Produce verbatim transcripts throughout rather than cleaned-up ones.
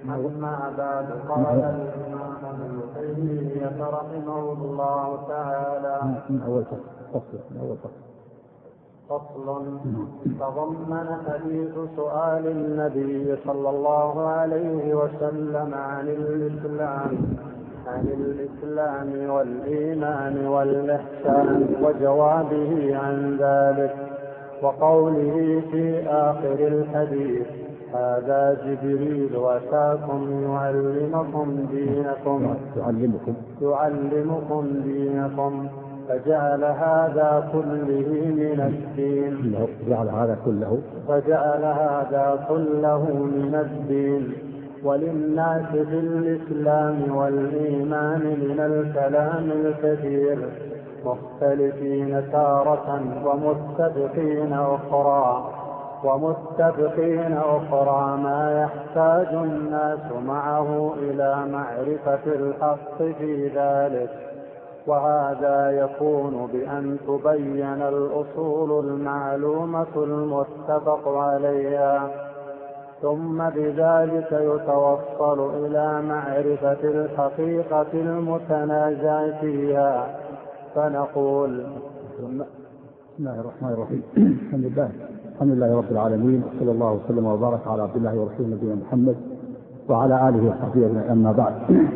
أما بعد قال الإمام ابن تيمية رحمه الله تعالى من أول فصل من أول فصل فصل تضمن حديث سؤال النبي صلى الله عليه وسلم عن الإسلام عن الإسلام والإيمان والإحسان وجوابه عن ذلك وقوله في آخر الحديث هذا جبريل أتاكم يعلمكم دينكم يعلمكم يعلمكم دينكم فجعل هذا كله من الدين فجعل هذا كله فجعل هذا كله من الدين وللناس في الإسلام والإيمان من الكلام الكثير مختلفين تارة ومتفقين أخرى ومتفقين أخرى ما يحتاج الناس معه إلى معرفة الحق في ذلك وهذا يكون بأن تبين الأصول المعلومة المتفق عليها ثم بذلك يتوصل إلى معرفة الحقيقة المتنازع فيها فنقول بسم الله الرحمن الرحيم الحمد لله الحمد لله رب العالمين وصلى الله وسلم وبارك على عبد الله ورسوله نبينا محمد وعلى آله وصحبه أجمعين. أما بعد،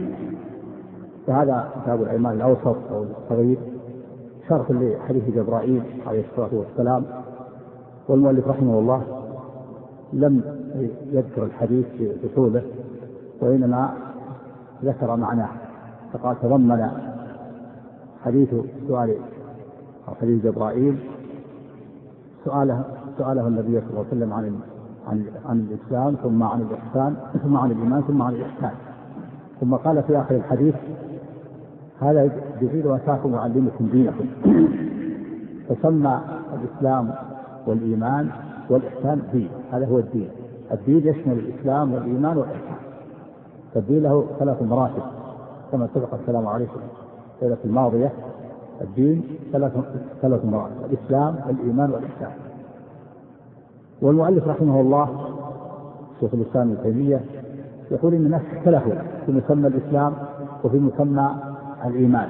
فهذا كتاب الإيمان الأوسط أو الصغير شرح لحديث جبرائيل عليه الصلاة والسلام، والمؤلف رحمه الله لم يذكر الحديث بطوله وإنما ذكر معناه، فقال تضمن حديث سؤال أو حديث جبرائيل سؤاله سؤاله النبي صلى الله عليه وسلم عن عن عن الإسلام ثم عن الإحسان ثم عن الإيمان ثم عن الإحسان، ثم قال في آخر الحديث هذا جبريل أتاكم يعلمكم دينكم. فسمى الإسلام والإيمان والإحسان دين، هذا هو الدين. الدين يشمل الإسلام والإيمان والإحسان، فالدين له ثلاث مراتب كما سبق الكلام عليه في الليلة الماضية. الدين ثلاث ثلاث مراتب: الإسلام والإيمان والإحسان. والمؤلف رحمه الله شيخ الإسلام ابن تيمية يقول إن الناس اختلفوا في مسمى الإسلام وفي مسمى الإيمان،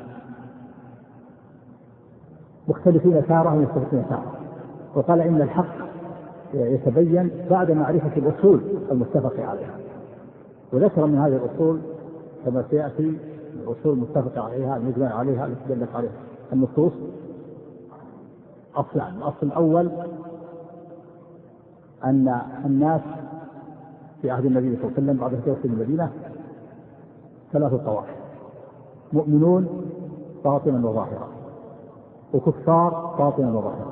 مختلفين تارة ومختلفين تارة، وقال إن الحق يتبين بعد معرفة الأصول المتفق عليها، وذكر من هذه الأصول كما سيأتي الأصول المتفق عليها المجمع عليها التي دلت عليها النصوص أصلان. الأصل الأول أن الناس في عهد النبي صلى الله عليه وسلم بعد هجرة المدينة ثلاث طوائف: مؤمنون باطنا وظاهرا، وكفار باطنا وظاهرا،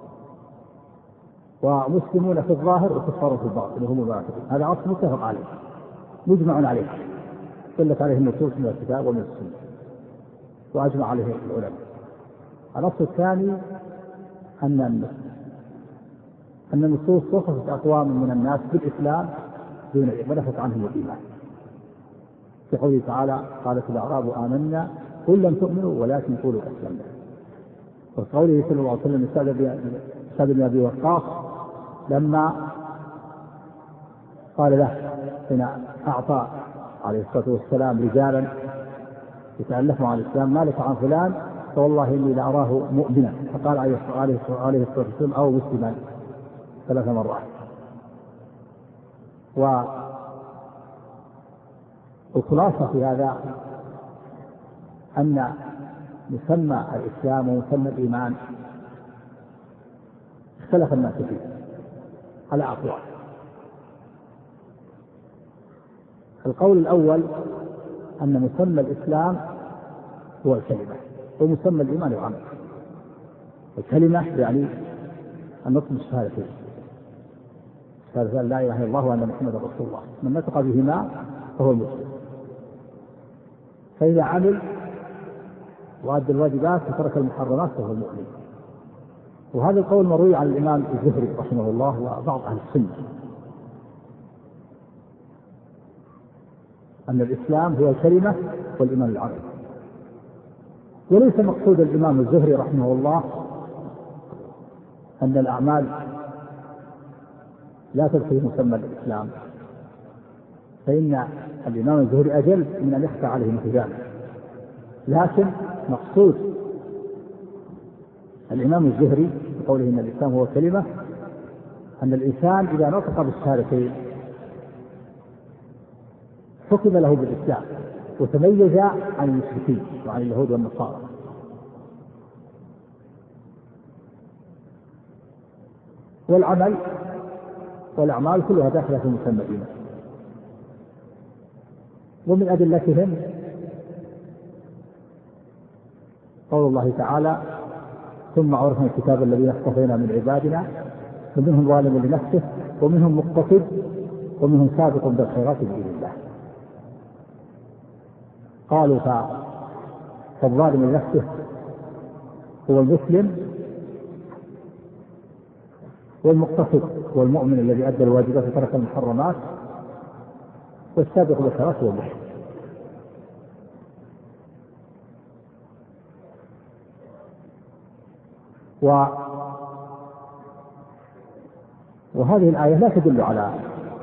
ومسلمون في الظاهر وكفار في الباطن وهم المنافقون. هذا أصل متفق عليه مجمع عليه دلت عليه النصوص من الكتاب ومن السنة وأجمع عليه العلماء. الأصل الثاني أن أن النصوص وصفت أقوام من الناس بالإسلام دون ونفت عنهم الإيمان، في قوله تعالى: قالت الأعراب آمنا قل لم تؤمنوا ولكن قولوا أسلمنا. وفي قوله صلى الله عليه وسلم سعد بن أبي وقاص لما قال له حين أعطى عليه الصلاة والسلام رجالا يتألفوا عن الإسلام: ما لك عن فلان؟ فوالله إني لأراه مؤمنا. فقال عليه الصلاة والسلام: أو مسلما ثلاث مرات. والخلاصة في هذا أن مسمى الإسلام ومسمى الإيمان اختلف الناس فيه على أقوال. القول الأول أن مسمى الإسلام هو الكلمة، ومسمى الإيمان العمل. الكلمة يعني النطق بالشهادتين، شهادة لا إله إلا الله وأن محمدا رسول الله، من نطق بهما فهو المسلم. فإذا عمل وأدى الواجبات وترك المحرمات فهو المؤمن. وهذا القول مروي عن الإمام الزهري رحمه الله وبعض أهل السنة، أن الإسلام هو الكلمة والإيمان العمل. وليس مقصود الإمام الزهري رحمه الله أن الأعمال لا تدخل مسمى الإسلام، فإن الإمام الزهري أجل من أن يخفى عليه مثل ذلك. لكن مقصود الإمام الزهري بقوله إن الإسلام هو كلمة أن الإنسان إذا نطق بالشهادتين حكم له بالإسلام وتميز عن المشركين وعن اليهود والنصارى. والعمل والأعمال كلها داخلة في مسمى الإيمان. ومن أدلتهم قول الله تعالى ثم عرفنا الكتاب الذين اصطفينا من عبادنا فمنهم ظالم لنفسه ومنهم مقتصد ومنهم سابق بالخيرات بإذن الله. قالوا فالظالم لنفسه هو المسلم والمقتصد هو المؤمن الذي أدى الواجبات وترك المحرمات والسابق بالخيرات هو المحسن. و وهذه الآية لا تدل على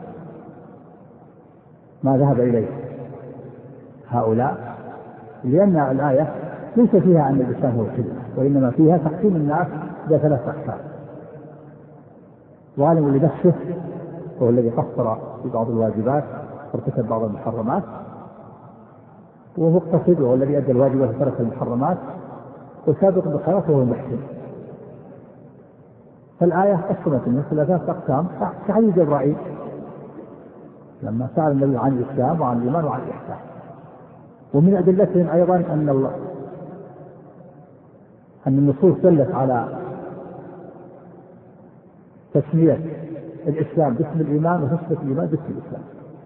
ما ذهب إليه هؤلاء، لأن الآية ليس فيها أن الإسلام هو الكلمة، وإنما فيها تقسيم الناس إلى ثلاث أقسام: ظالم لنفسه وهو الذي قصر في بعض الواجبات وارتكب بعض المحرمات، ومقتصد وهو الذي أدى الواجبات وترك المحرمات، وسابق بالخيرات وهو المحسن. فالآية قسمت الناس إلى ثلاث أقسام كحديث جبرائيل لما سأل النبي عن الإسلام وعن الإيمان وعن الإحسان. ومن أدلتهم أيضا أن الله أن النصوص دلت على تسمية الإسلام باسم الإيمان وتسمية الإيمان باسم الإسلام.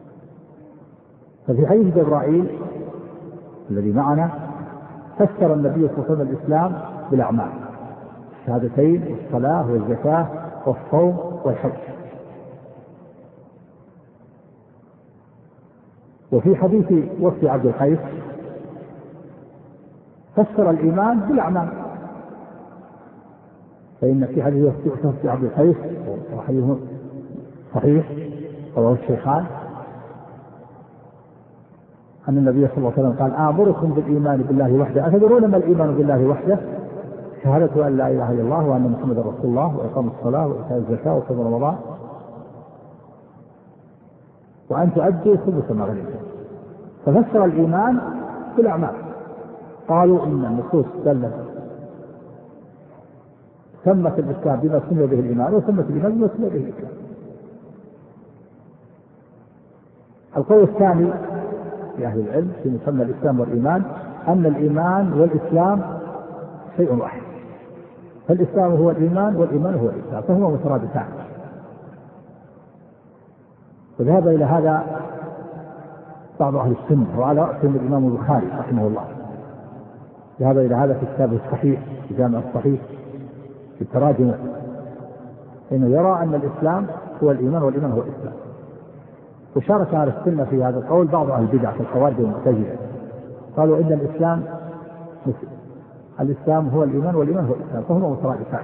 ففي حديث جبرائيل الذي معنا فسر النبي صلى الله عليه وسلم الإسلام بالأعمال: الشهادتين والصلاة والزكاة والصوم والحج. وفي حديث وفد عبد القيس فسر الإيمان بالأعمال، فإن في حديث وفد عبد القيس وحديث صحيح رواه الشيخان أن النبي صلى الله عليه وسلم قال: آمركم بالإيمان بالله وحده. أتدرون ما الإيمان بالله وحده؟ شهادة أن لا إله إلا الله وأن محمدا رسول الله وإقام الصلاة وإيتاء الزكاة وصوم رمضان وأن تؤدوا خمس ما غنمتم. ففسر الإيمان بالأعمال. قالوا إن النصوص دلت سمت الإسلام بما سمي به الإيمان وسمت الإيمان بما سمي به الإسلام. القول الثاني في أهل العلم في مسمى الإسلام والإيمان أن الإيمان والإسلام شيء واحد، فالإسلام هو الإيمان والإيمان هو الإسلام، فهما مترادفان. وذهب إلى هذا بعض أهل السنة وعلى رأسهم الإمام البخاري رحمه الله، ذهب إلى هذا في كتابه الصحيح في جامع الصحيح في التراجم، إنه يرى أن الإسلام هو الإيمان والإيمان هو الإسلام. وشارك أهل السنة في هذا القول بعض أهل البدع كالخوارج والمعتزلة، قالوا إن الإسلام الإسلام هو الإيمان والإيمان هو الإسلام، فهما مترادفان.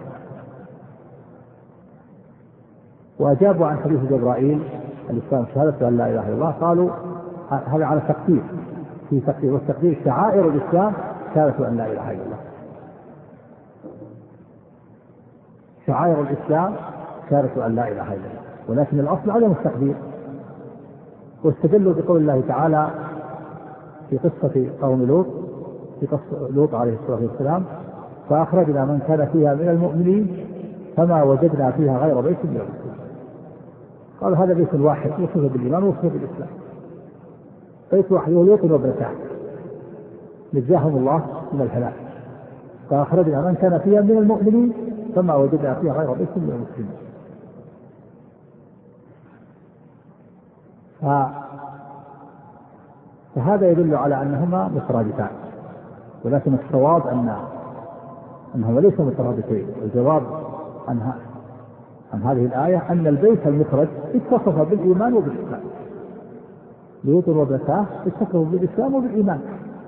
وأجابوا عن حديث جبرائيل الإسلام شهادة أن لا إله إلا الله، قالوا هذا على تقدير في تقدير، والتقدير شعائر الإسلام شهادة أن لا إله إلا الله. شعائر الإسلام شهادة أن لا إله إلا الله، ولكن الأصل عدم التقدير. واستدلوا بقول الله تعالى في قصة قوم لوط في قصة لوط عليه الصلاة والسلام: فأخرجنا من كان فيها من المؤمنين فما وجدنا فيها غير بيت من المسلمين. قال هذا بيت واحد وصف بالإيمان وصف بالإسلام، بيت واحد ولوط وابنتان نجاهم الله من الهلاك. فأخرجنا من كان فيها من المؤمنين فما وجدنا فيها غير بيت من المسلمين. فهذا يدل على أنهما مترادفان، ولكن الصواب أن أنهما ليس مترادفين. الجواب عن عن هذه الآية أن البيت المفرد اتصف بالإيمان وبالإسلام، لوط وابنتاه اتصفوا بالإسلام وبالإيمان،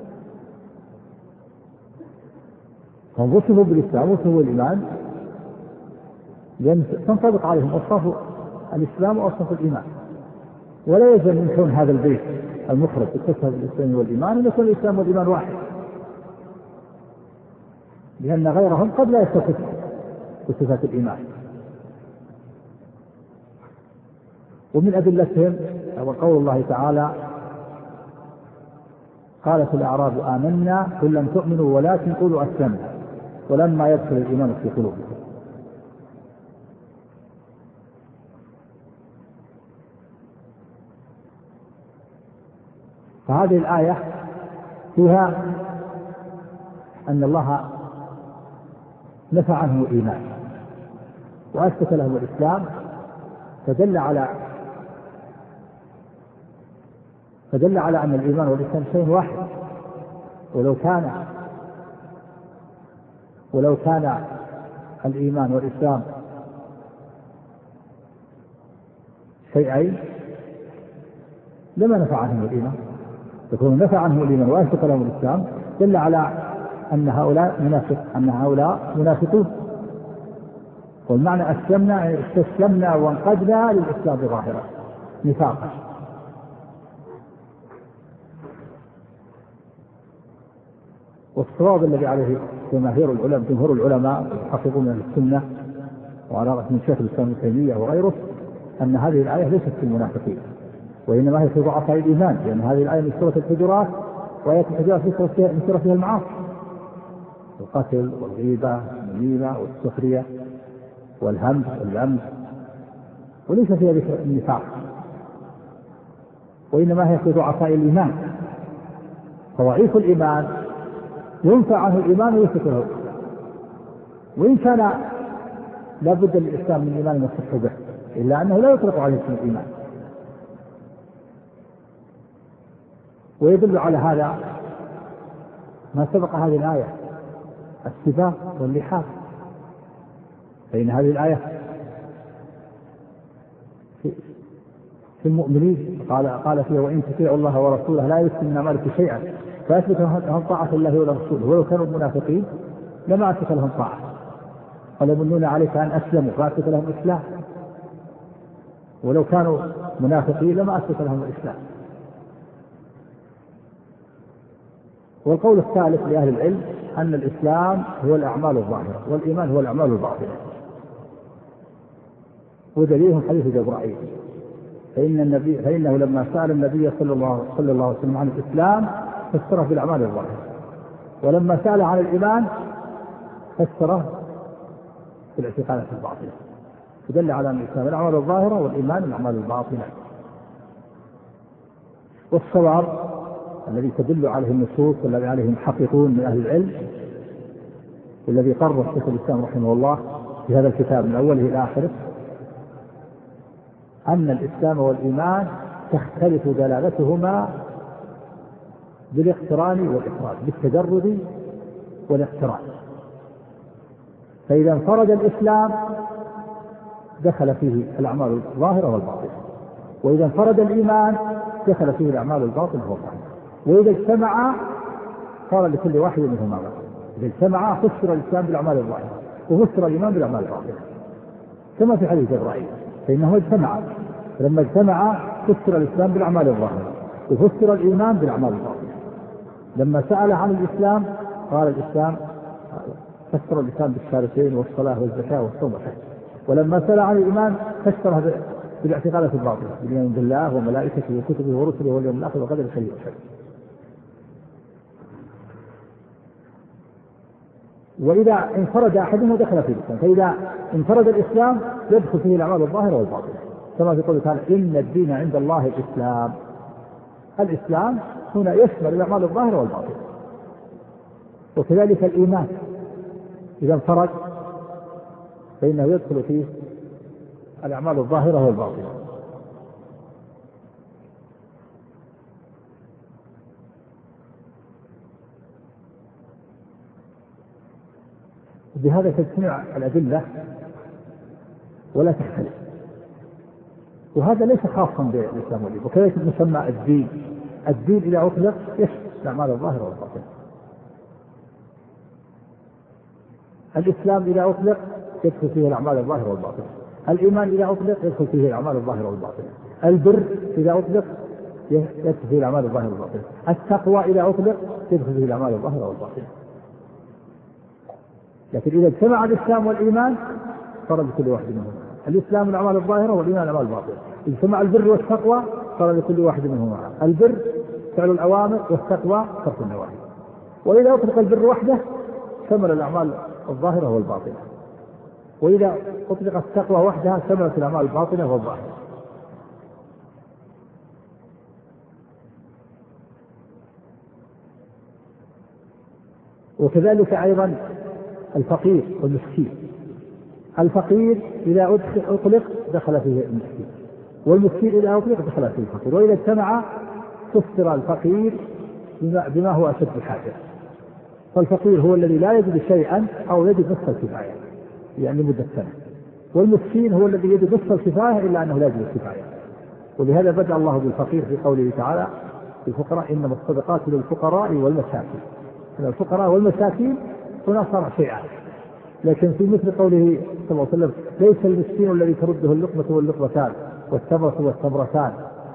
هم وصفوا بالإسلام وصفوا بالإيمان لأن تنطبق عليهم أوصاف الإسلام وأوصاف الإيمان. ولا يلزم من كون هذا البيت المفرد اتصف بالإسلام والإيمان أن يكون الإسلام والإيمان واحد، لأن غيرهم قد لا يتصف بصفات الإيمان. ومن أدلتهم هو قول الله تعالى: قالت الأعراب آمنا قل لم تؤمنوا ولكن قولوا أسلمنا ولما يدخل الإيمان في قلوبكم. فهذه الآية فيها أن الله نفى عنه الإيمان وأثبت له الإسلام، فدل على فدل على أن الإيمان والإسلام شيء واحد. ولو كان ولو كان الإيمان والإسلام شيئين لما نفع عنهم الإيمان، يكون نفع عنهم الإيمان وأثبت لهم الإسلام دل على أن هؤلاء منافق أن هؤلاء منافقون. والمعنى أسلمنا استسلمنا وانقدنا للإسلام ظاهرا نفاقا. والصواب الذي عليه جماهير العلماء جمهور العلماء يحققون من السنة وعلى رأس من شيخ الإسلام ابن تيمية وغيره أن هذه الآية ليست في المنافقين، وإنما هي في ضعفاء الإيمان، لأن هذه الآية من سورة الحجرات، وآية الحجرات ذكر فيها المعاصي: القتل والغيبة والنميمة والسخرية والهمز واللمز، وليس فيها ذكر النفاق، وإنما هي في ضعفاء الإيمان. فضعيف الإيمان ينفع عنه الإيمان ويثبت له، وإن كان لا بد للإسلام من إيمان يصح به، إلا أنه لا يطلق عليه اسم الإيمان. ويدل على هذا ما سبق هذه الآية: السباق واللحاف. فإن هذه الآية في المؤمنين قال قال فيها: وإن تطيعوا الله ورسوله لا يلزمكم من أعمالكم شيئا، فأثبت لهم طاعة الله ورسوله. ولو كانوا منافقين لما أثبت لهم طاعة، قال: يمنون عليك أن أسلموا، فأثبت لهم الإسلام. ولو كانوا منافقين لما أثبت لهم الإسلام. والقول الثالث لأهل العلم أن الإسلام هو الأعمال الظاهرة والإيمان هو الأعمال الباطنة، ودليلهم حديث جبرائيل: فإن النبي فإنه لما سأل النبي صلى الله صلى الله عليه وسلم عن الإسلام فسره بالأعمال الظاهرة، ولما سأل عن الإيمان فسره بالاعتقادات الباطنة، فدل على أن الإسلام الأعمال الظاهرة والإيمان الأعمال الباطنة. والصواب الذي تدل عليه النصوص والذي عليه المحققون من أهل العلم والذي قرر شيخ الإسلام رحمه الله في هذا الكتاب من أوله إلى آخره أن الإسلام والإيمان تختلف دلالتهما بالاقتران والإفراد، بالتجرد والاقتران. فإذا انفرد الإسلام دخل فيه الأعمال الظاهرة والباطنة، وإذا انفرد الإيمان دخل فيه الأعمال الباطنة والظاهرة، وإذا اجتمعا صار لكل واحد منهما بقى. إذا اجتمعا فسر الإسلام بالأعمال الظاهرة وفسر الإيمان بالأعمال الباطنة، كما في حديث جبرائيل: فإنه اجتمع، لما اجتمع فسر الإسلام بالأعمال الظاهرة وفسر الإيمان بالأعمال الباطنة. لما سأل عن الإسلام قال الإسلام فسر الإسلام بالشهادتين والصلاة والزكاة والصوم والحج، ولما سأل عن الإيمان فسره بالاعتقادات الباطنة: بالإيمان بالله وملائكته وكتبه ورسله واليوم الآخر وقدر الخير والشر. وإذا انفرد أحدهما دخل في الإسلام، فإذا انفرد الإسلام يدخل فيه الأعمال الظاهرة والباطنة، كما في قوله تعالى: إن الدين عند الله الإسلام. الإسلام هنا يشمل الأعمال الظاهرة والباطنة. وكذلك الإيمان إذا انفرد فإنه يدخل فيه الأعمال الظاهرة والباطنة. بهذا تجتمع الأدلة ولا تختلف، وهذا ليس خاصا بالإسلام والإيمان. وكذلك مسمى الدين، الدين إذا أطلق يشمل الأعمال الظاهرة والباطنة. الإسلام إذا أطلق يدخل فيه الأعمال الظاهرة والباطنة. الإيمان إذا أطلق يدخل فيه الأعمال الظاهرة والباطنة. البر إذا أطلق يدخل فيه الأعمال الظاهرة والباطنة، التقوى إذا أطلق يدخل فيه الأعمال الظاهرة والباطنة. لكن إذا اجتمع الإسلام والإيمان صار لكل واحد منهما، الإسلام الأعمال الظاهرة والإيمان الأعمال الباطنة. إذا اجتمع البر والتقوى صار لكل واحد منهما، البر فعل الأوامر والتقوى ترك النواهي. وإذا أطلق البر وحده شمل الأعمال الظاهرة والباطنة، وإذا أطلق التقوى وحدها شملت الأعمال الباطنة والظاهرة. وكذلك أيضا الفقير والمسكين، الفقير إذا أطلق دخل فيه المسكين، والمسكين إذا أطلق دخل فيه الفقير، وإذا اجتمع فسر الفقير بما هو أشد الحاجة. فالفقير هو الذي لا يجد شيئا أو يجد نصف الكفاية يعني لمدة سنة، والمسكين هو الذي يجد نصف الكفاية إلا أنه لا يجد الكفاية. ولهذا بدأ الله بالفقير في قوله تعالى الفقراء إنما الصدقات للفقراء والمساكين، الفقراء والمساكين هنا صار شيئا. لكن في مثل قوله صلى الله عليه وسلم ليس المسكين الذي ترده اللقمة واللقمتان والتمرة والتمرتان،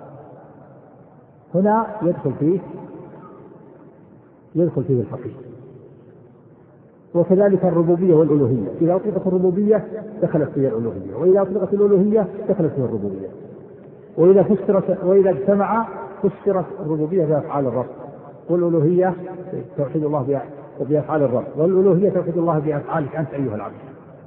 هنا يدخل فيه يدخل فيه الفقير. وكذلك الربوبية والألوهية، إذا أطلقت الربوبية دخلت فيها الألوهية، وإذا أطلقت الألوهية دخلت فيها الربوبية. وإذا فسرت وإذا اجتمع فسرت الربوبية بأفعال الرب، والألوهية توحيد الله بأفعال الرب، والألوهية توحيد الله بأفعالك أنت أيها العبد.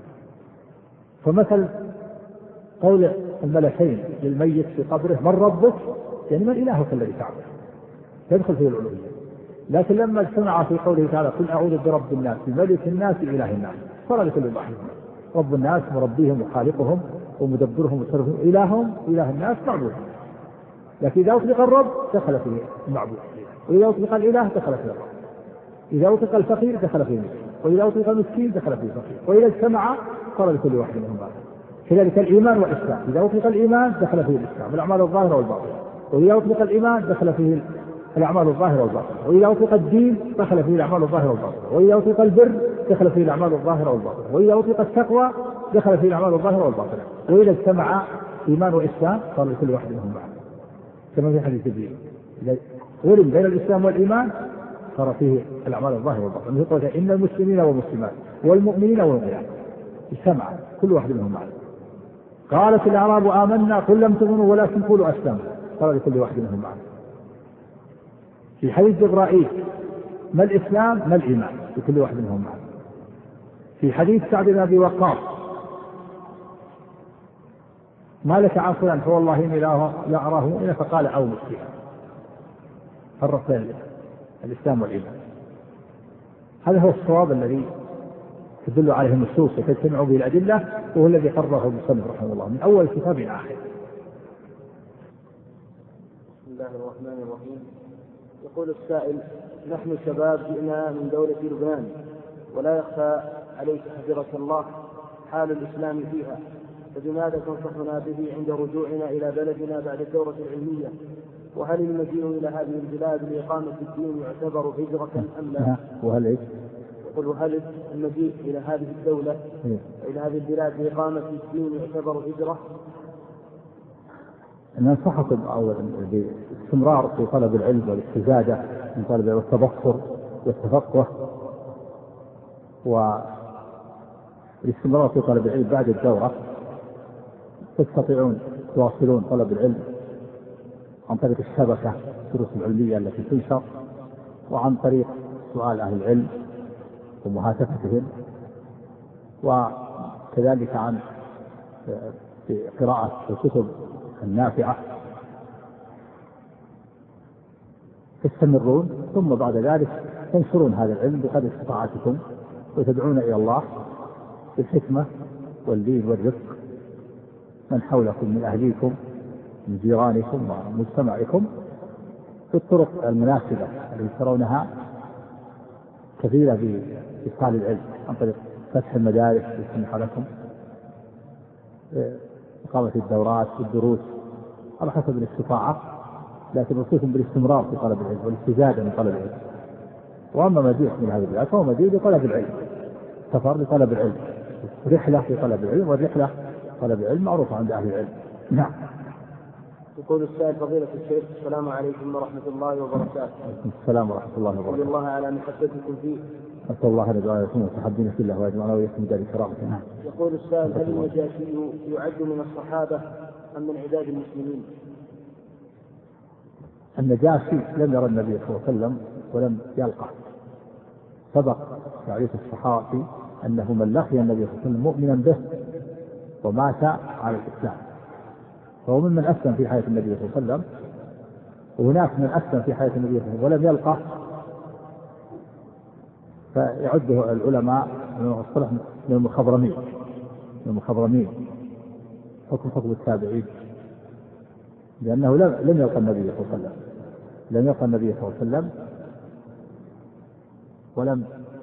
فمثل قول الملكين للميت في قبره من ربك، يعني من إلهك الذي تعبد، تدخل فيه الألوهية. لكن لما اجتمع في قوله تعالى قل أعوذ برب الناس ملك الناس إله الناس، صار لكل واحد رب الناس مربيهم وخالقهم ومدبرهم ومصرفهم، إلههم إله الناس معبودهم. لكن إذا أطلق الرب دخل فيه المعبود، وإذا أطلق الإله دخل فيه الرب، إذا أطلق الفقير دخل فيه المسكين، وإذا أطلق المسكين دخل فيه الفقير، وإذا اجتمع صار لكل واحد منهم بعض. كذلك الإيمان والإسلام، إذا أطلق الإيمان دخل فيه الإسلام الأعمال الظاهرة والباطنة، وإذا أطلق الإيمان دخل فيه الأعمال الظاهرة والباطنة، وإذا أطلق الدين دخل فيه الأعمال الظاهرة والباطنة، وإذا أطلق البر دخل فيه الأعمال الظاهرة والباطنة، وإذا أطلق التقوى دخل فيه الأعمال الظاهرة والباطنة، وإذا اجتمع إيمان وإسلام صار لكل واحد منهم بعض. كما في حديث جبريل إذا ولد بين الإسلام والإيمان صار فيه الأعمال الظاهرة والباطنة. يقول إن المسلمين والمسلمات والمؤمنين والمؤمنات اجتمع كل واحد منهم معا. قالت الأعراب آمنا قل لم تؤمنوا ولكن قولوا أسلمنا، صار لكل واحد منهم معا. في حديث جبرائيل ما الإسلام ما الإيمان لكل واحد منهم معا. في حديث سعد بن أبي وقاص ما لك عن فلان فوالله إني لا أراه مؤمنا فقال أو مسلما، فرق بين الإسلام والإيمان. هذا هو الصواب الذي تدل عليه النصوص وتجتمع به الأدلة، وهو الذي قرره المصنف رحمه الله من أول كتاب إلى آخره. بسم الله الرحمن الرحيم. يقول السائل: نحن شباب جئنا من دولة لبنان، ولا يخفى عليك حفظك الله حال الإسلام فيها، فبماذا تنصحنا به عند رجوعنا إلى بلدنا بعد الدورة العلمية؟ وهل المجيء إلى هذه البلاد لإقامة الدين يعتبر هجرة أم لا؟ وهل إيش؟ يقول: وهل المجيء إلى هذه الدولة إلى هذه البلاد لإقامة الدين يعتبر هجرة؟ ننصحكم أولا باستمرار في طلب العلم والاستزادة من طلب العلم والتبصر والتفقه، والاستمرار في طلب العلم بعد الدورة. تستطيعون تواصلون طلب العلم عن طريق الشبكة الدروس العلمية التي تنشر، وعن طريق سؤال أهل العلم ومهاتفتهم، وكذلك عن قراءة الكتب النافعة. تستمرون، ثم بعد ذلك تنشرون هذا العلم بقدر استطاعتكم، وتدعون إلى الله بالحكمة واللين والرفق من حولكم من أهليكم من جيرانكم ومجتمعكم في الطرق المناسبة التي ترونها كثيرة بإدخال العلم، عن طريق فتح المدارس يسمح لكم، إقامة الدورات والدروس على حسب الاستطاعة، لكن نوصيكم بالاستمرار في طلب العلم والاستزادة من طلب العلم. وأما مجيء من هذه البلاد فهو مجيء لطلب العلم، سفر لطلب العلم، رحلة لطلب العلم، والرحلة طلب العلم معروفة عند أهل العلم. نعم. يقول السائل فضيلة الشيخ السلام عليكم ورحمة الله وبركاته. السلام ورحمة الله أسأل وبركاته. الله على محبتكم فيه. أسأل الله أن يجعلكم متحبين في الله ويجمعنا وإياكم دار كرامته. يقول السائل هل النجاشي يعد من الصحابة أم من عداد المسلمين؟ النجاشي لم يرى النبي صلى الله عليه وسلم ولم يلقه. سبق تعريف الصحابي أنه من لقي النبي صلى الله عليه وسلم مؤمنا به ومات على الإسلام، فهو ممن أسلم في حياة النبي صلى الله عليه وسلم، وهناك من أسلم في حياة النبي صلى الله عليه وسلم ولم يلقه، فيعده العلماء من المخضرمين من المخضرمين حكم حكم التابعين، لأنه لم يلقى النبي صلى الله عليه وسلم لم يلقى النبي صلى الله عليه وسلم ولم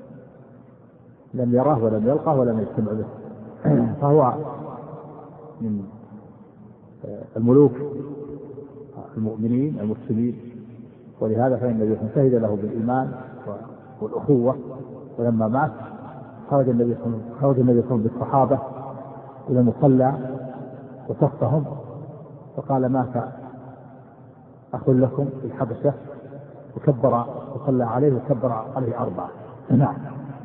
لم يراه ولم يلقه ولم يجتمع به، فهو من الملوك المؤمنين المسلمين، ولهذا فإن النبي شهد له بالإيمان والأخوة، ولما مات خرج النبي صلى الله عليه وسلم بالصحابة إلى المصلى وصفهم فقال مات أخ لكم في الحبشة، وكبر وصلى عليه وكبر عليه أربعة. نعم.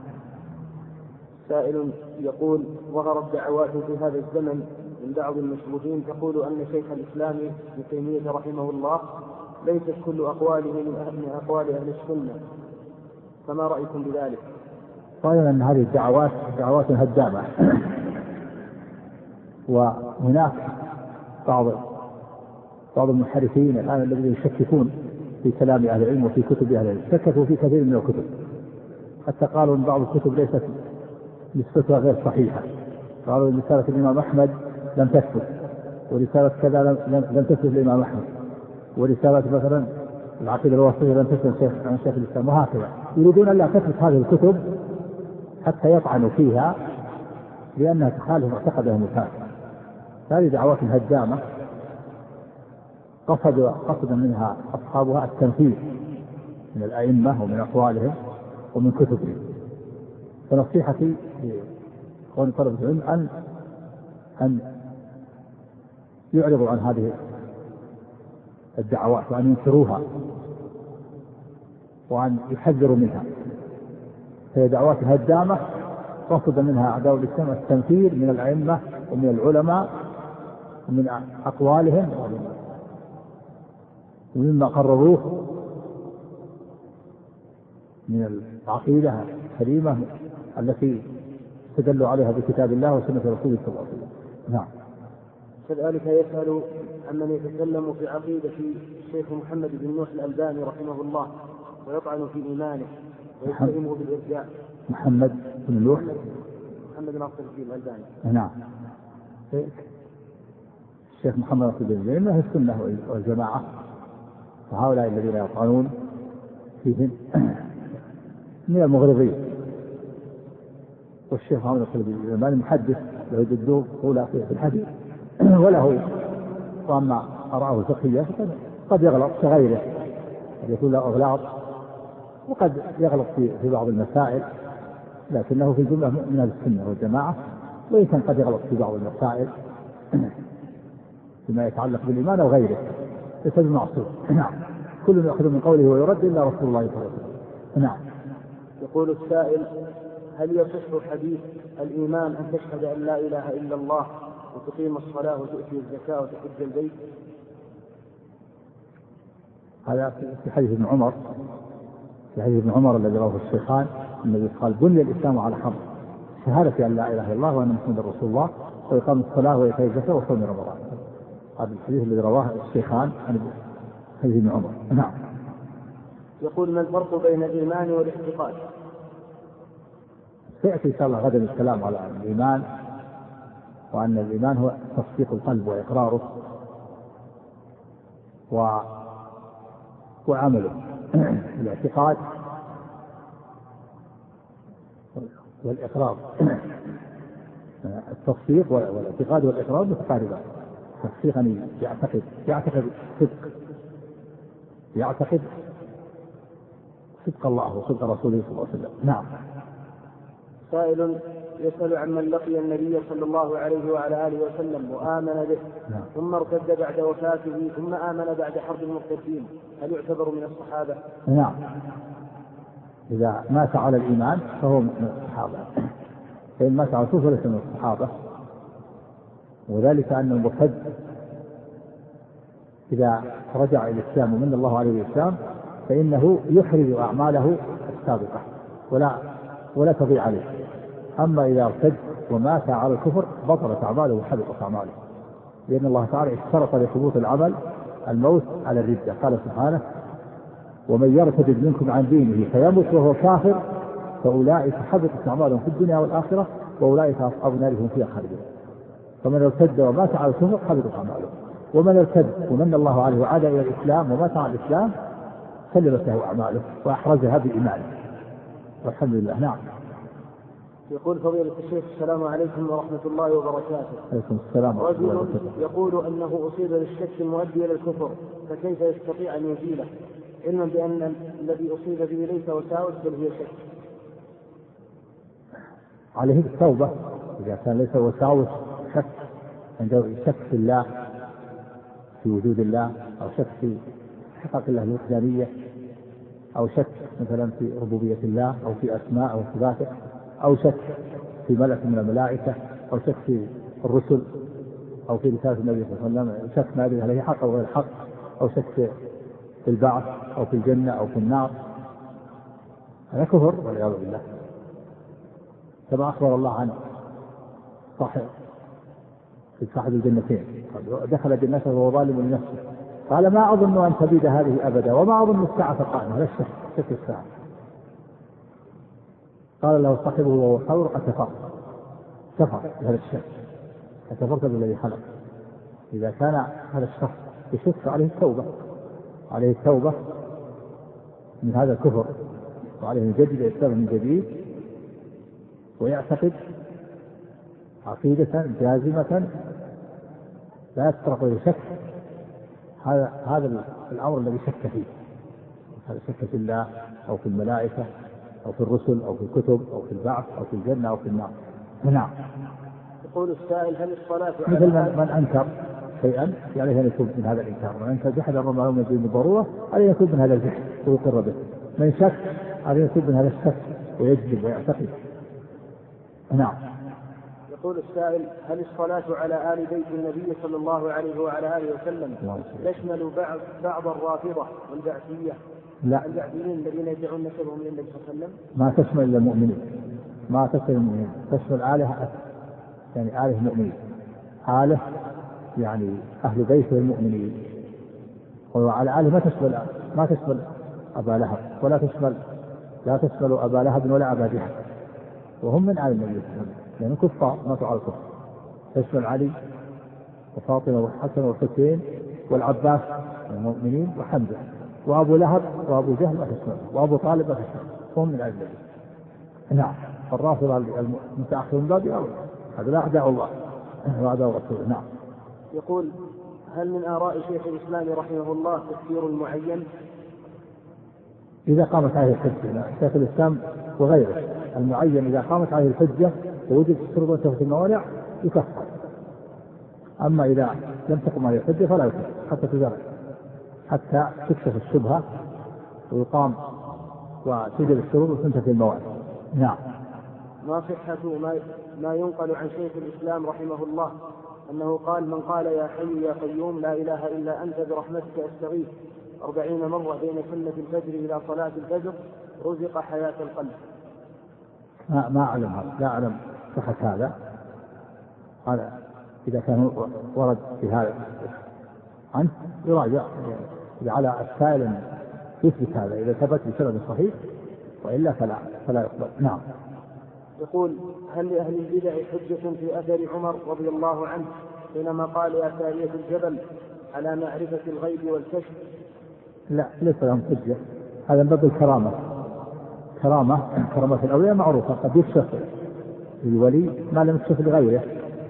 سائل يقول ظهرت دعوات في هذا الزمن من بعض المشهورين تقول أن شيخ الإسلام ابن تيمية رحمه الله ليست كل أقواله من أقوال أهل السنة، فما رأيكم بذلك؟ رأينا أن هذه الدعوات دعوات هدامة، وهناك بعض بعض المنحرفين الآن الذين يشككون في كلام أهل العلم وفي كتب أهل العلم، شككوا في كثير من الكتب، حتى قالوا أن بعض الكتب ليست نسبتها غير صحيحة، قالوا رسالة الإمام أحمد لم تثبت، ورسالة كذا لم لم تثبت الإمام أحمد، ورسالة مثلا العقيدة الواسطية لم تثبت عن شيخ الإسلام، وهكذا. يريدون أن لا تثبت هذه الكتب حتى يطعنوا فيها لأنها تخالف معتقدهم الفاسد. هذه دعوات هدامة قصد قصد منها أصحابها التنفيذ من الأئمة ومن أقوالهم ومن كتبهم. فنصيحتي لإخوان طلبة العلم أن أن يعرضوا عن هذه الدعوات وأن ينكروها وأن يحذروا منها، فهي دعوات هدامة قصد منها أعداء الإسلام التنفير من الأئمة ومن العلماء ومن أقوالهم ومما قرروه من العقيدة الكريمة التي استدلوا عليها بكتاب الله وسنة رسوله صلى الله عليه وسلم. نعم. كذلك يسأل عمن يتكلم في عقيدة الشيخ محمد بن نوح الألباني رحمه الله ويطعن في إيمانه ويتهمه بالإرجاء. محمد بن نوح محمد ناصر الدين الألباني. نعم. الشيخ محمد ناصر الدين من أهل السنة والجماعة، وهؤلاء الذين يطعنون فيهم من المغرضين. والشيخ محمد ناصر الدين الألباني محدث له ضده أولى في الحديث وله، وأما أراه الفقهية قد يغلط كغيره، قد يكون له أغلاط وقد يغلط في في بعض المسائل، لكنه في الجملة من أهل السنة والجماعة، وإن كان قد يغلط في بعض المسائل فيما يتعلق بالإيمان أو غيره ليس بمعصوم. نعم. كل يأخذ من قوله ويرد إلا رسول الله صلى الله عليه وسلم. نعم. يقول السائل هل يصح حديث الإيمان أن تشهد أن لا إله إلا الله وتقيم الصلاة وتؤتي الزكاة وتحج البيت؟ هذا في حديث ابن عمر في حديث ابن عمر الذي رواه الشيخان، النبي قال بني الإسلام على خمس: شهادة أن لا إله إلا الله وأن محمدا رسول الله وإقام الصلاة وإيتاء الزكاة وصوم رمضان. هذا الحديث الذي رواه الشيخان عن حديث ابن عمر. نعم. يقول ما الفرق بين الإيمان والاعتقاد؟ سيأتي إن شاء الله غدا الكلام على الإيمان، وأن الإيمان هو تصديق القلب وإقراره و... وعمله. الاعتقاد والإقرار التصديق والاعتقاد والإقرار متقاربان. التصديق أن يعتقد يعتقد صدق يعتقد صدق الله وصدق رسوله صلى الله عليه وسلم. نعم. سائل يسأل عن من لقي النبي صلى الله عليه وعلى آله وسلم وآمن به ثم ارتد بعد وفاته ثم آمن بعد حرب المرتدين، هل يعتبر من الصحابة؟ نعم، إذا مات على الإيمان فهو من الصحابة، فإن مات على الكفر فليس من الصحابة. وذلك أن المرتد إذا رجع إلى الإسلام ومن الله عليه الإسلام فإنه يحرز أعماله السابقة ولا ولا تضيع عليه. أما إذا ارتد ومات على الكفر بطلت أعماله وحبطت أعماله، لأن الله تعالى اشترط لثبوت العمل الموت على الردة. قال سبحانه: ومن يرتد منكم عن دينه فيمت وهو كافر فأولئك حبطت أعمالهم في الدنيا والآخرة وأولئك أصحاب نار هم فيها خالدون. فمن ارتد ومات على الكفر حبطت أعماله، ومن ارتد ومن الله عليه وعاد إلى الإسلام ومات على الإسلام سلمت له أعماله وأحرزها بإيمانه والحمد لله. نعم. يقول فضيلة الشيخ: السلام عليكم ورحمة الله وبركاته. عليكم السلام ورحمة الله وبركاته. رجل يقول أنه أصيب بالشك المؤدي إلى الكفر، فكيف يستطيع أن يزيله علما بأن الذي أصيب به ليس وساوس بل هي شك؟ عليه التوبة إذا كان ليس وساوس، شك عنده شك في الله، في وجود الله، أو شك في حقيقة الله الوحدانية، أو شك مثلا في ربوبية الله أو في أسماء أو صفاته، أو شك في ملك من الملائكة، أو شك في الرسل، أو في رسالة النبي صلى الله عليه وسلم، شك ما يدري عليه حق أو غير حق، أو شك في البعث أو في الجنة أو في النار، هذا كفر والعياذ بالله. كما أخبر الله عن صاحب صاحب الجنتين: دخل جنته وهو ظالم لنفسه قال ما أظن أن تبيد هذه أبدا وما أظن الساعة قائمة. هذا الشك، شك الساعة. قال له صاحبه وهو حور: أكفر كفر بهذا الشك، أكفرت بالذي خلق. إذا كان هذا الشخص يشك عليه التوبة، عليه التوبة من هذا الكفر، وعليه أن يجدد الإسلام من جديد ويعتقد عقيدة جازمة لا يسترق له شك. هذا هذا الأمر الذي شك فيه، هذا شك في الله أو في الملائكة أو في الرسل أو في الكتب أو في البعث أو في الجنة أو في النار. نعم. يقول السائل: هل الصلاة مثل من, من أنكر شيئا عليه أن يكون من هذا الإنكار، من أنكر جحد المعلوم يجب بالضرورة عليه أن يكون من هذا الجحد ويقر به، من شك عليه أن يكون من هذا الشك ويجب ويعتقد. نعم. يقول السائل: هل الصلاة على آل بيت النبي صلى الله عليه وعلى آله وسلم تشمل بعض بعض الرافضة والبعثية؟ لا، البعثيين الذين يدعون نسبهم للنبي صلى الله عليه وسلم ما تشمل إلا المؤمنين، ما تشمل المؤمنين، تشمل آله، يعني آله المؤمنين، آله يعني أهل بيت المؤمنين. وعلى آله ما تشمل ما تشمل أبا لهب، ولا تشمل لا تشمل أبا لهب ولا أبا جهل، وهم من آل النبي صلى الله عليه وسلم لأنهم كفار ماتوا على الكفر. تشمل علي وفاطمة والحسن والحسين والعباس المؤمنين وحمزة، وأبو لهب وأبو جهل ما تشمل، وأبو طالب ما تشمل، هم من آل النبي. نعم. فالرافضة المتأخرون باب أول، هذا لا أعداء الله وأعداء رسوله. نعم. يقول: هل من آراء شيخ الإسلام رحمه الله تكفير المعين؟ إذا قامت عليه الحجة، شيخ الإسلام وغيره المعين إذا قامت عليه الحجة ووجد الشروط وانتفت الموانع يكفر. أما إذا لم تقم عليه الحجة فلا يكفر حتى تزال، حتى تكشف الشبهة ويقام وتوجد الشروط وتنتفي الموانع. نعم. ما صحة ما ما ينقل عن شيخ الإسلام رحمه الله أنه قال: من قال يا حي يا قيوم لا إله إلا أنت برحمتك أستغيث أربعين مرة بين سنة الفجر إلى صلاة الفجر رزق حياة القلب؟ ما, ما أعلم هذا، لا أعلم صحة هذا. هذا إذا كان ورد في هذا عنه يراجع على السائل يثبت هذا، إذا ثبت بسند صحيح، وإلا فلا فلا يقبل. نعم. يقول: هل لأهل البدع حجة في أثر عمر رضي الله عنه حينما قال يا سارية الجبل على معرفة الغيب والكشف؟ لا، ليس لهم حجة، هذا من باب الكرامة. كرامة كرامة الأولياء معروفة، قد يكشف للولي ما لم يكشف لغيره،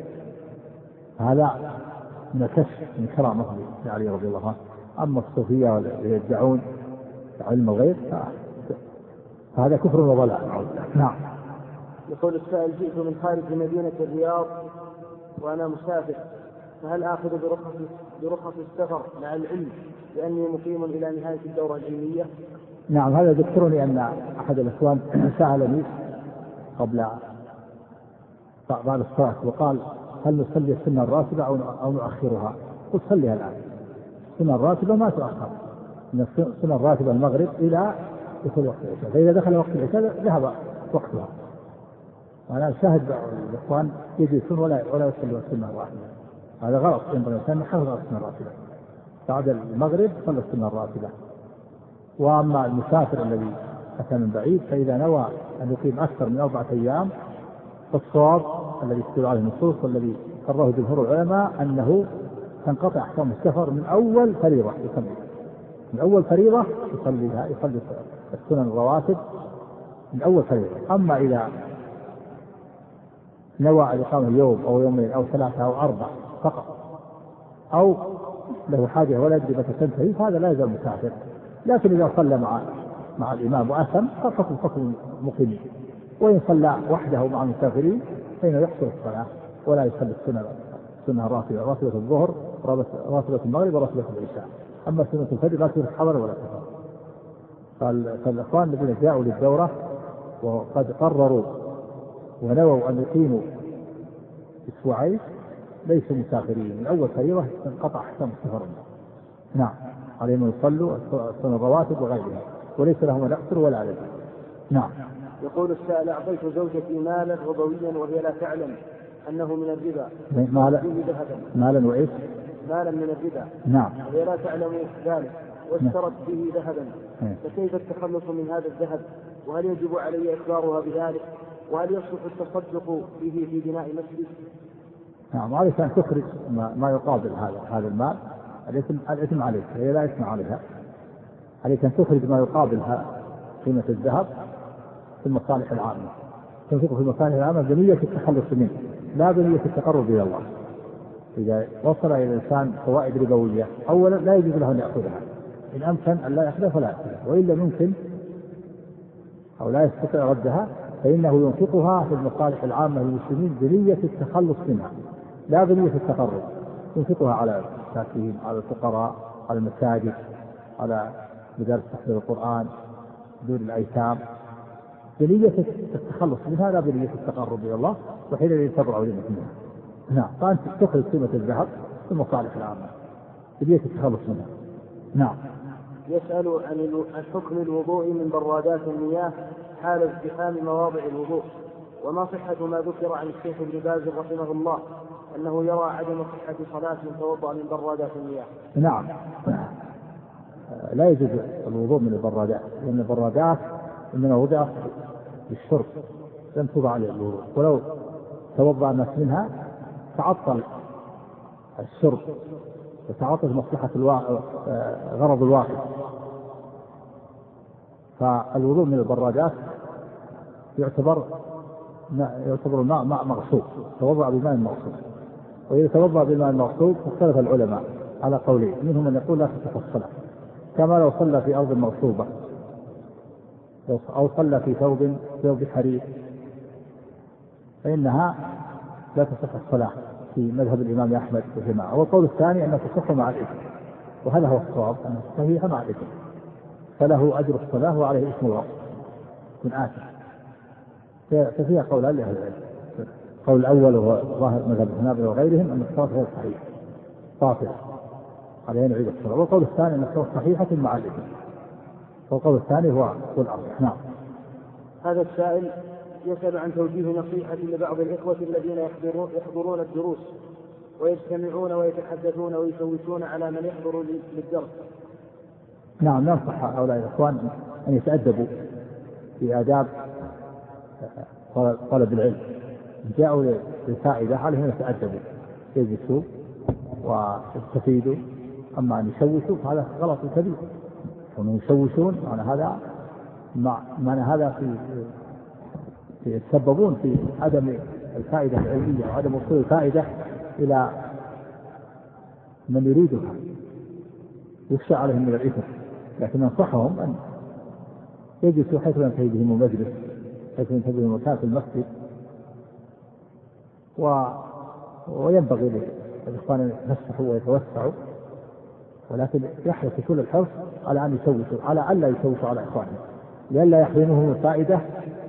هذا من الكشف من كرامة لعلي رضي الله عنه. أما الصوفية والذين يدعون علم الغيب فهذا كفر وضلال. نعم. يقول السائل: جئت من خارج مدينة الرياض وأنا مسافر، فهل آخذ برخص برخص السفر مع العلم لأني مقيم إلى نهاية الدورة العلمية؟ نعم، هذا يذكرني أن أحد الإخوان سألني قبل بعد الصلاة وقال: هل نصلي السنة الراتبة أو نؤخرها؟ قلت: صليها الآن. السنة الراتبة ما تؤخر، من السنة الراتبة المغرب إلى دخول وقت العشاء، فإذا دخل وقت العشاء ذهب وقتها. وأنا أشاهد الإخوان يجلسون ولا ولا يصلوا السنة الراتبة، هذا غلط. ينبغي الإنسان يحافظ على السنة الراتبة، بعد المغرب صلى السنة الراتبة. وأما المسافر الذي أتى من بعيد فإذا نوى أن يقيم أكثر من أربعة أيام فالصواب الذي يستدل عليه النصوص والذي قرره جمهور العلماء أنه تنقطع أحكام السفر من أول فريضة يصلي من أول فريضة يصليها يصلي السنن الرواتب من أول فريضة. أما إذا نوى الإقامة يوم أو يومين أو ثلاثة أو أربعة فقط، أو له حاجة ولا يدري متى تنتهي، فهذا لا يزال مسافر. لكن إذا صلى مع مع الإمام وأثم فحكم حكم مقيم، وإن صلى وحده مع المسافرين فإنه يحصل الصلاة ولا يصلي السنة السنة الراتبة، راتبة الظهر، راتبة المغرب، وراتبة العشاء. أما سنة الفجر لا تدرك حضر ولا سفر. فالإخوان الذين جاءوا للدورة وقد قرروا ونووا أن يقيموا أسبوعين ليسوا مسافرين، من أول فريضة انقطع أحكام السفر. نعم، عليهم أن يصلوا السنة الرواتب وغيرها، وليس لهم أن يقصروا ولا عليهم. نعم. يقول السائل: أعطيت زوجتي مالا ربويا وهي لا تعلم أنه من الربا. مالا مالا وإيش؟ مالا من الربا. نعم. وهي لا تعلم ذلك واشترت به ذهبا، فكيف التخلص من هذا الذهب؟ وهل يجب علي إخبارها بذلك؟ وهل يصلح التصدق به في بناء مسجد؟ نعم، عليك أن تخرج ما, ما يقابل هذا هذا المال. الإثم الإثم عليك، هي لا إثم عليها. عليك أن تخرج ما يقابلها قيمة الذهب في المصالح العامة، تنفقه في المصالح العامة بنية التخلص منه لا بنية التقرب إلى الله. إذا وصل إلى الإنسان فوائد ربوية أولا لا يجوز له أن يأخذها، إن أمكن أن لا يأخذها فلا يأخذها، وإلا ممكن أو لا يستطيع ردها فإنه ينفقها في المصالح العامة للمسلمين بنية التخلص منها لا بنية التقرب. ينفقها على المساكين، على الفقراء، على المساجد، على مدارس تحفيظ القرآن، دور الأيتام، بنية التخلص منها لا بنية التقرب إلى الله، وحينئذ تبرع ذمة منها. نعم، فأنت تخرج قيمة الذهب في المصالح العامة بنية التخلص منها. نعم. يسأل عن حكم الوضوء من برادات المياه حال ازدحام مواضع الوضوء، وما صحة ما ذكر عن الشيخ ابن باز رحمه الله أنه يرى عدم صحة صلاة من توضأ من برادات المياه. نعم، لا يجوز الوضوء من البرادات، لأن البرادات إنما وضعت للشرب لم توضع للوضوء، ولو توضأ الناس منها تعطل الشرب وتعطل مصلحة الوا... غرض الواقع. فالوضوء من البرادات يعتبر يعتبر الماء ماء مغصوب، توضأ بالماء المغصوب. وإذا توضأ بالماء المغصوب اختلف العلماء على قولين، منهم من يقول لا تصح الصلاة كما لو صلى في أرض مغصوبة أو صلى في ثوب ثوب حرير، فإنها لا تصح الصلاة في مذهب الإمام أحمد وجماعة. والقول الثاني أنها تصح مع الإثم، وهذا هو الصواب أنها صحيحة مع الإثم، فله أجر الصلاة وعليه اسم الوقت من آثم. ففيها قولان لأهل العلم، القول الأول هو ظاهر مذهب الحنابلة وغيرهم أن الصلاة غير صحيحة باطلة عليه نعيد الصلاة، والقول الثاني أن الصلاة صحيحة مع الإثم، والقول الثاني هو الأرجح. نعم. هذا السائل يسأل عن توجيه نصيحة لبعض الإخوة الذين يحضرون, يحضرون الدروس ويجتمعون ويتحدثون ويشوشون على من يحضر للدرس. نعم، ننصح هؤلاء الإخوان أن يتأدبوا في آداب طلب العلم، جاءوا للفائدة عليهم أن يتأدبوا يجلسوا ويستفيدوا. أما أن يشوشوا فهذا غلط كبير، ومن يشوشون معنى هذا معنى هذا في يتسببون في عدم الفائدة العلمية وعدم وصول الفائدة إلى من يريدها، يخشى عليهم من الإثم. لكن ننصحهم أن يجلسوا حيث ينتهي بهم المجلس، حيث ينتهي بهم المكان في المسجد، و... وينبغي للإخوان أن يتفسحوا ويتوسعوا، ولكن يحرص كل الحرص على أن يشوشوا على ألا يشوشوا على إخوانهم، لئلا يحرمهم الفائدة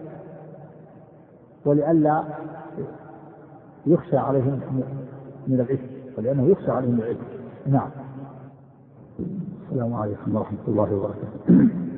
ولئلا يخشى عليهم من الإثم، ولأنه يخشى عليهم من الإثم. نعم. السلام عليكم ورحمة الله وبركاته.